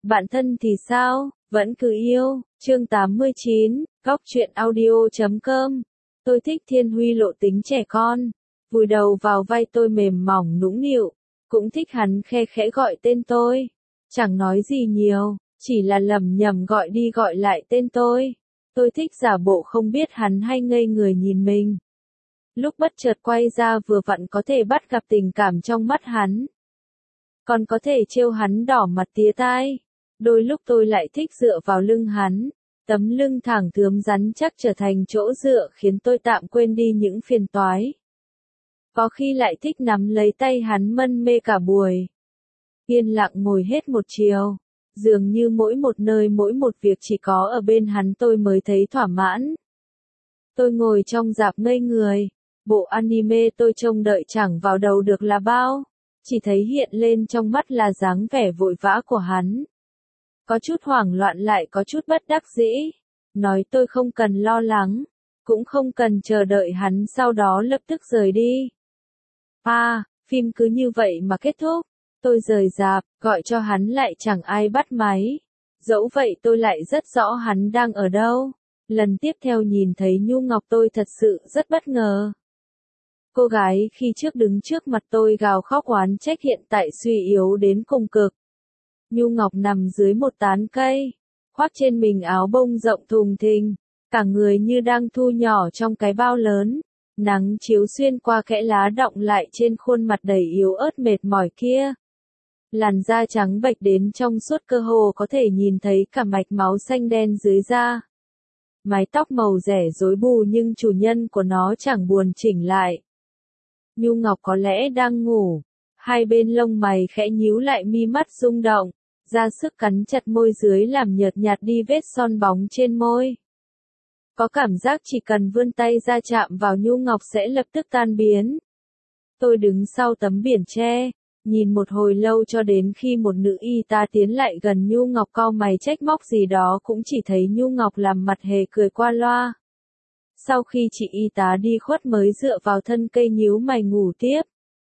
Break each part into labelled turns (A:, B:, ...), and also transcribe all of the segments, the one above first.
A: Bạn thân thì sao, vẫn cứ yêu. Chương 89, Góc truyện audio.com. Tôi thích Thiên Huy lộ tính trẻ con, vùi đầu vào vai tôi mềm mỏng nũng nịu, cũng thích hắn khe khẽ gọi tên tôi. Chẳng nói gì nhiều, chỉ là lẩm nhẩm gọi đi gọi lại tên tôi. Tôi thích giả bộ không biết hắn hay ngây người nhìn mình. Lúc bất chợt quay ra vừa vặn có thể bắt gặp tình cảm trong mắt hắn. Còn có thể trêu hắn đỏ mặt tía tai. Đôi lúc tôi lại thích dựa vào lưng hắn. Tấm lưng thẳng thướm rắn chắc trở thành chỗ dựa khiến tôi tạm quên đi những phiền toái. Có khi lại thích nắm lấy tay hắn mân mê cả buổi. Yên lặng ngồi hết một chiều. Dường như mỗi một nơi mỗi một việc chỉ có ở bên hắn tôi mới thấy thỏa mãn. Tôi ngồi trong rạp ngây người. Bộ anime tôi trông đợi chẳng vào đầu được là bao. Chỉ thấy hiện lên trong mắt là dáng vẻ vội vã của hắn. Có chút hoảng loạn lại có chút bất đắc dĩ. Nói tôi không cần lo lắng. Cũng không cần chờ đợi hắn sau đó lập tức rời đi. Phim cứ như vậy mà kết thúc. Tôi rời rạp, gọi cho hắn lại chẳng ai bắt máy. Dẫu vậy tôi lại rất rõ hắn đang ở đâu. Lần tiếp theo nhìn thấy Nhu Ngọc tôi thật sự rất bất ngờ. Cô gái khi trước đứng trước mặt tôi gào khóc oán trách hiện tại suy yếu đến cùng cực. Nhu Ngọc nằm dưới một tán cây, khoác trên mình áo bông rộng thùng thình, cả người như đang thu nhỏ trong cái bao lớn. Nắng chiếu xuyên qua kẽ lá đọng lại trên khuôn mặt đầy yếu ớt mệt mỏi kia. Làn da trắng bệch đến trong suốt cơ hồ có thể nhìn thấy cả mạch máu xanh đen dưới da. Mái tóc màu rẻ rối bù nhưng chủ nhân của nó chẳng buồn chỉnh lại. Nhu Ngọc có lẽ đang ngủ. Hai bên lông mày khẽ nhíu lại mi mắt rung động. Ra sức cắn chặt môi dưới làm nhợt nhạt đi vết son bóng trên môi. Có cảm giác chỉ cần vươn tay ra chạm vào Nhu Ngọc sẽ lập tức tan biến. Tôi đứng sau tấm biển tre, nhìn một hồi lâu cho đến khi một nữ y tá tiến lại gần Nhu Ngọc cau mày trách móc gì đó cũng chỉ thấy Nhu Ngọc làm mặt hề cười qua loa. Sau khi chị y tá đi khuất mới dựa vào thân cây nhíu mày ngủ tiếp.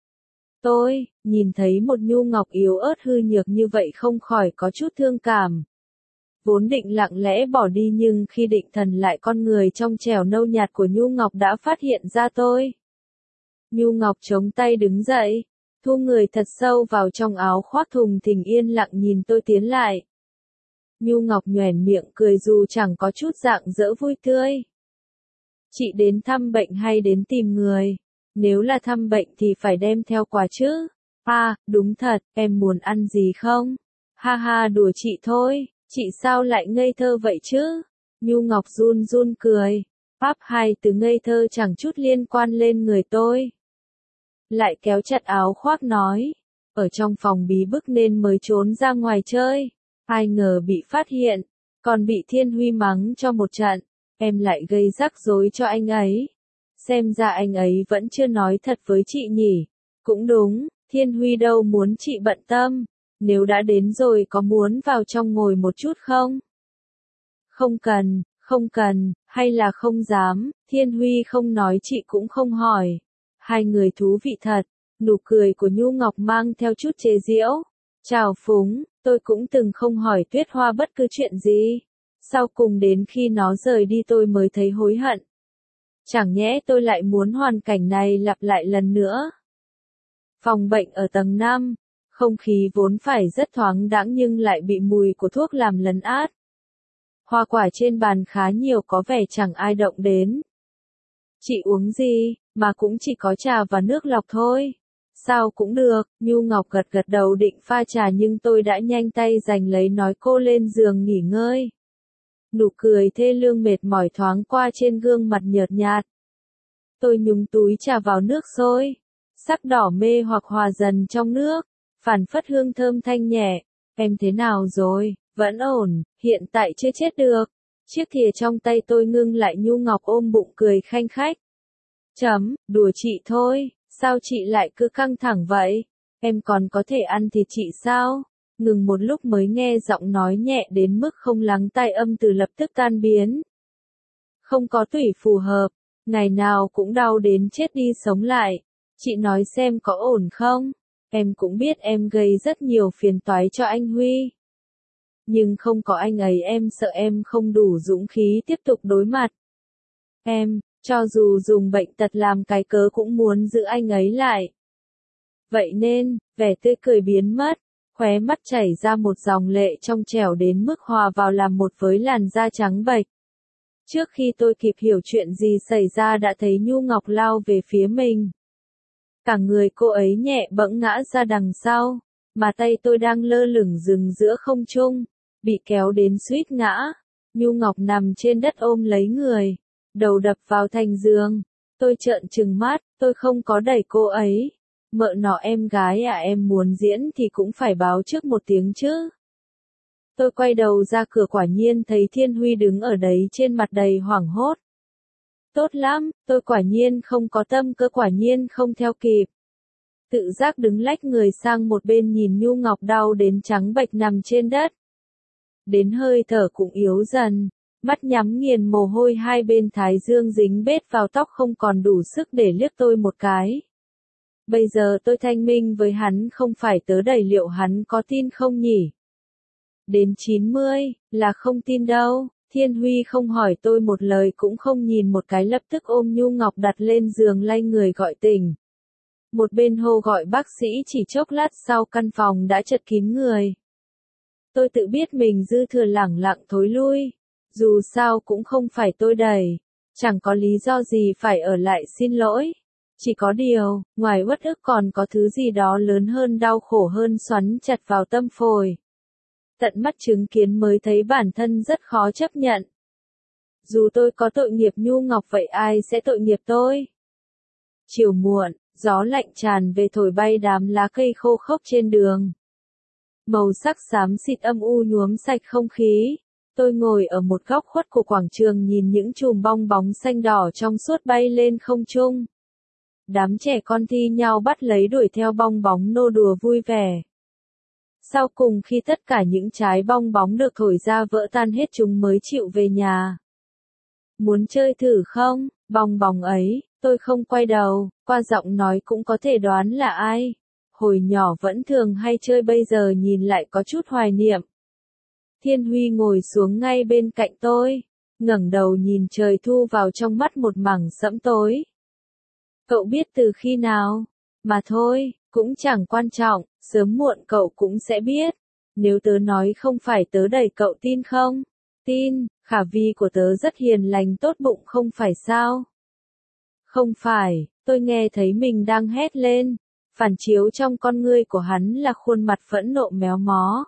A: Tôi, nhìn thấy một Nhu Ngọc yếu ớt hư nhược như vậy không khỏi có chút thương cảm. Vốn định lặng lẽ bỏ đi nhưng khi định thần lại con người trong trẻo nâu nhạt của Nhu Ngọc đã phát hiện ra tôi. Nhu Ngọc chống tay đứng dậy, thu người thật sâu vào trong áo khoác thùng thình yên lặng nhìn tôi tiến lại. Nhu Ngọc nhoẻn miệng cười dù chẳng có chút rạng rỡ vui tươi. Chị đến thăm bệnh hay đến tìm người? Nếu là thăm bệnh thì phải đem theo quà chứ. Đúng thật, em muốn ăn gì không? Ha ha đùa chị thôi, chị sao lại ngây thơ vậy chứ? Nhu Ngọc run run cười. Hai từ ngây thơ chẳng chút liên quan lên người tôi. Lại kéo chặt áo khoác nói. Ở trong phòng bí bức nên mới trốn ra ngoài chơi. Ai ngờ bị phát hiện, còn bị Thiên Huy mắng cho một trận. Em lại gây rắc rối cho anh ấy. Xem ra anh ấy vẫn chưa nói thật với chị nhỉ. Cũng đúng, Thiên Huy đâu muốn chị bận tâm. Nếu đã đến rồi có muốn vào trong ngồi một chút không? Không cần, hay là không dám, Thiên Huy không nói chị cũng không hỏi. Hai người thú vị thật, nụ cười của Nhu Ngọc mang theo chút chế giễu. Chào phúng, tôi cũng từng không hỏi Tuyết Hoa bất cứ chuyện gì. Sau cùng đến khi nó rời đi tôi mới thấy hối hận. Chẳng nhẽ tôi lại muốn hoàn cảnh này lặp lại lần nữa. Phòng bệnh ở tầng 5, không khí vốn phải rất thoáng đãng nhưng lại bị mùi của thuốc làm lấn át. Hoa quả trên bàn khá nhiều có vẻ chẳng ai động đến. Chị uống gì, mà cũng chỉ có trà và nước lọc thôi. Sao cũng được, Nhu Ngọc gật gật đầu định pha trà nhưng tôi đã nhanh tay giành lấy nói cô lên giường nghỉ ngơi. Nụ cười thê lương mệt mỏi thoáng qua trên gương mặt nhợt nhạt. Tôi nhúng túi trà vào nước sôi. Sắc đỏ mê hoặc hòa dần trong nước. Phảng phất hương thơm thanh nhẹ. Em thế nào rồi? Vẫn ổn, hiện tại chưa chết được. Chiếc thìa trong tay tôi ngưng lại Nhu Ngọc ôm bụng cười khanh khách. Đùa chị thôi, sao chị lại cứ căng thẳng vậy? Em còn có thể ăn thịt chị sao? Ngừng một lúc mới nghe giọng nói nhẹ đến mức không lắng tai âm từ lập tức tan biến. Không có tủy phù hợp, ngày nào cũng đau đến chết đi sống lại. Chị nói xem có ổn không? Em cũng biết em gây rất nhiều phiền toái cho anh Huy. nhưng không có anh ấy em sợ em không đủ dũng khí tiếp tục đối mặt. Em, cho dù dùng bệnh tật làm cái cớ cũng muốn giữ anh ấy lại. Vậy nên, vẻ tươi cười biến mất, khóe mắt chảy ra một dòng lệ trong trẻo đến mức hòa vào làm một với làn da trắng bệch. Trước khi tôi kịp hiểu chuyện gì xảy ra đã thấy Nhu Ngọc lao về phía mình. Cả người cô ấy nhẹ bẫng ngã ra đằng sau, mà tay tôi đang lơ lửng dừng giữa không trung, bị kéo đến suýt ngã. Nhu Ngọc nằm trên đất ôm lấy người, đầu đập vào thành giường. Tôi trợn trừng mắt, tôi không có đẩy cô ấy. Mợ nọ em gái à, em muốn diễn thì cũng phải báo trước một tiếng chứ. Tôi quay đầu ra cửa quả nhiên thấy Thiên Huy đứng ở đấy trên mặt đầy hoảng hốt. Tốt lắm, tôi quả nhiên không có tâm cơ, quả nhiên không theo kịp. Tự giác đứng lách người sang một bên nhìn Nhu Ngọc đau đến trắng bệch nằm trên đất. Đến hơi thở cũng yếu dần, mắt nhắm nghiền mồ hôi hai bên thái dương dính bết vào tóc không còn đủ sức để liếc tôi một cái. Bây giờ tôi thanh minh với hắn không phải tớ đẩy, liệu hắn có tin không nhỉ? Đến 90, là không tin đâu. Thiên Huy không hỏi tôi một lời cũng không nhìn một cái, lập tức ôm Nhu Ngọc đặt lên giường lay người gọi tỉnh. Một bên hô gọi bác sĩ, chỉ chốc lát sau căn phòng đã chật kín người. Tôi tự biết mình dư thừa lẳng lặng thối lui. Dù sao cũng không phải tôi đẩy. Chẳng có lý do gì phải ở lại xin lỗi. Chỉ có điều, ngoài uất ức còn có thứ gì đó lớn hơn, đau khổ hơn, xoắn chặt vào tâm phổi. Tận mắt chứng kiến mới thấy bản thân rất khó chấp nhận. Dù tôi có tội nghiệp Nhu Ngọc vậy ai sẽ tội nghiệp tôi? Chiều muộn, gió lạnh tràn về thổi bay đám lá cây khô khốc trên đường. Màu sắc xám xịt âm u nhuốm sạch không khí. Tôi ngồi ở một góc khuất của quảng trường nhìn những chùm bong bóng xanh đỏ trong suốt bay lên không trung. Đám trẻ con thi nhau bắt lấy đuổi theo bong bóng nô đùa vui vẻ. Sau cùng khi tất cả những trái bong bóng được thổi ra vỡ tan hết chúng mới chịu về nhà. Muốn chơi thử không? Bong bóng ấy, tôi không quay đầu, qua giọng nói cũng có thể đoán là ai. Hồi nhỏ vẫn thường hay chơi, bây giờ nhìn lại có chút hoài niệm. Thiên Huy ngồi xuống ngay bên cạnh tôi, ngẩng đầu nhìn trời, thu vào trong mắt một mảng sẫm tối. Cậu biết từ khi nào? Mà thôi, cũng chẳng quan trọng, sớm muộn cậu cũng sẽ biết. Nếu tớ nói không phải tớ đẩy cậu tin không? Tin, Khả Vi của tớ rất hiền lành tốt bụng không phải sao? Không phải, tôi nghe thấy mình đang hét lên. Phản chiếu trong con ngươi của hắn là khuôn mặt phẫn nộ méo mó.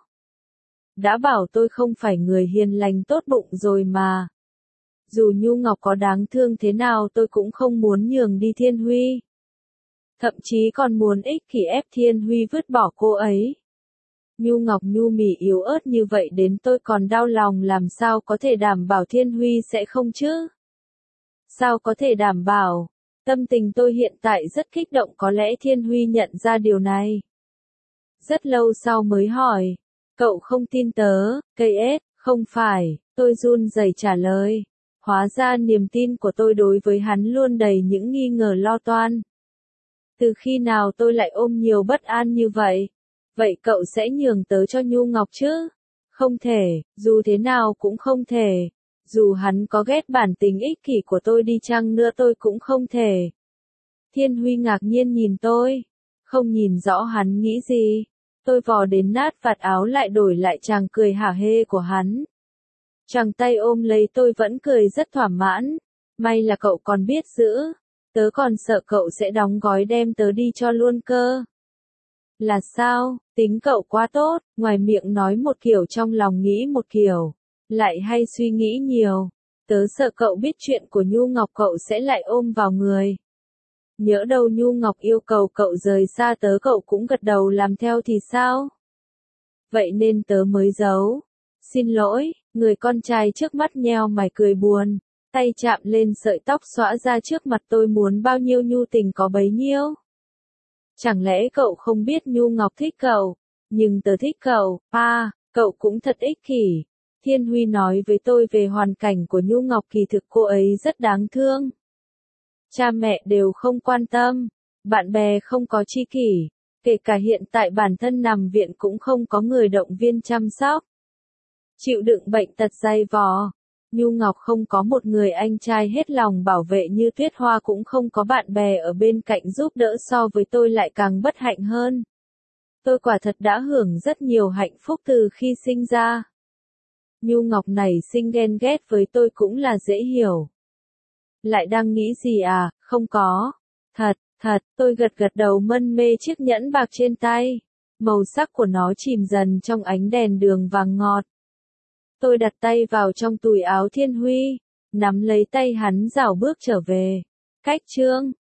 A: Đã bảo tôi không phải người hiền lành tốt bụng rồi mà. Dù Nhu Ngọc có đáng thương thế nào tôi cũng không muốn nhường đi Thiên Huy. Thậm chí còn muốn ích kỷ ép Thiên Huy vứt bỏ cô ấy. Nhu Ngọc nhu mì yếu ớt như vậy đến tôi còn đau lòng, làm sao có thể đảm bảo Thiên Huy sẽ không chứ? Sao có thể đảm bảo? Tâm tình tôi hiện tại rất kích động, có lẽ Thiên Huy nhận ra điều này. Rất lâu sau mới hỏi, cậu không tin tớ, cây ết, không phải, tôi run rẩy trả lời. Hóa ra niềm tin của tôi đối với hắn luôn đầy những nghi ngờ lo toan. Từ khi nào tôi lại ôm nhiều bất an như vậy? Vậy cậu sẽ nhường tớ cho Nhu Ngọc chứ? Không thể, dù thế nào cũng không thể. Dù hắn có ghét bản tính ích kỷ của tôi đi chăng nữa tôi cũng không thể. Thiên Huy ngạc nhiên nhìn tôi. Không nhìn rõ hắn nghĩ gì. Tôi vò đến nát vạt áo lại đổi lại chàng cười hả hê của hắn. Chàng tay ôm lấy tôi vẫn cười rất thỏa mãn. May là cậu còn biết giữ. Tớ còn sợ cậu sẽ đóng gói đem tớ đi cho luôn cơ. Là sao? Tính cậu quá tốt, ngoài miệng nói một kiểu trong lòng nghĩ một kiểu. Lại hay suy nghĩ nhiều. Tớ sợ cậu biết chuyện của Nhu Ngọc cậu sẽ lại ôm vào người. Nhỡ đâu Nhu Ngọc yêu cầu cậu rời xa tớ cậu cũng gật đầu làm theo thì sao? Vậy nên tớ mới giấu. Xin lỗi, người con trai trước mắt nheo mày cười buồn. Tay chạm lên sợi tóc xõa ra trước mặt tôi, muốn bao nhiêu nhu tình có bấy nhiêu. Chẳng lẽ cậu không biết Nhu Ngọc thích cậu? Nhưng tớ thích cậu, cậu cũng thật ích kỷ. Thiên Huy nói với tôi về hoàn cảnh của Nhu Ngọc, kỳ thực cô ấy rất đáng thương. Cha mẹ đều không quan tâm, bạn bè không có tri kỷ, kể cả hiện tại bản thân nằm viện cũng không có người động viên chăm sóc. chịu đựng bệnh tật dày vò. Nhu Ngọc không có một người anh trai hết lòng bảo vệ như Tuyết Hoa, cũng không có bạn bè ở bên cạnh giúp đỡ, so với tôi lại càng bất hạnh hơn. Tôi quả thật đã hưởng rất nhiều hạnh phúc từ khi sinh ra. Nhu Ngọc nảy sinh ghen ghét với tôi cũng là dễ hiểu. Lại đang nghĩ gì à, không có. Thật, tôi gật đầu mân mê chiếc nhẫn bạc trên tay. Màu sắc của nó chìm dần trong ánh đèn đường vàng ngọt. Tôi đặt tay vào trong túi áo Thiên Huy, nắm lấy tay hắn rảo bước trở về. Cách Trương,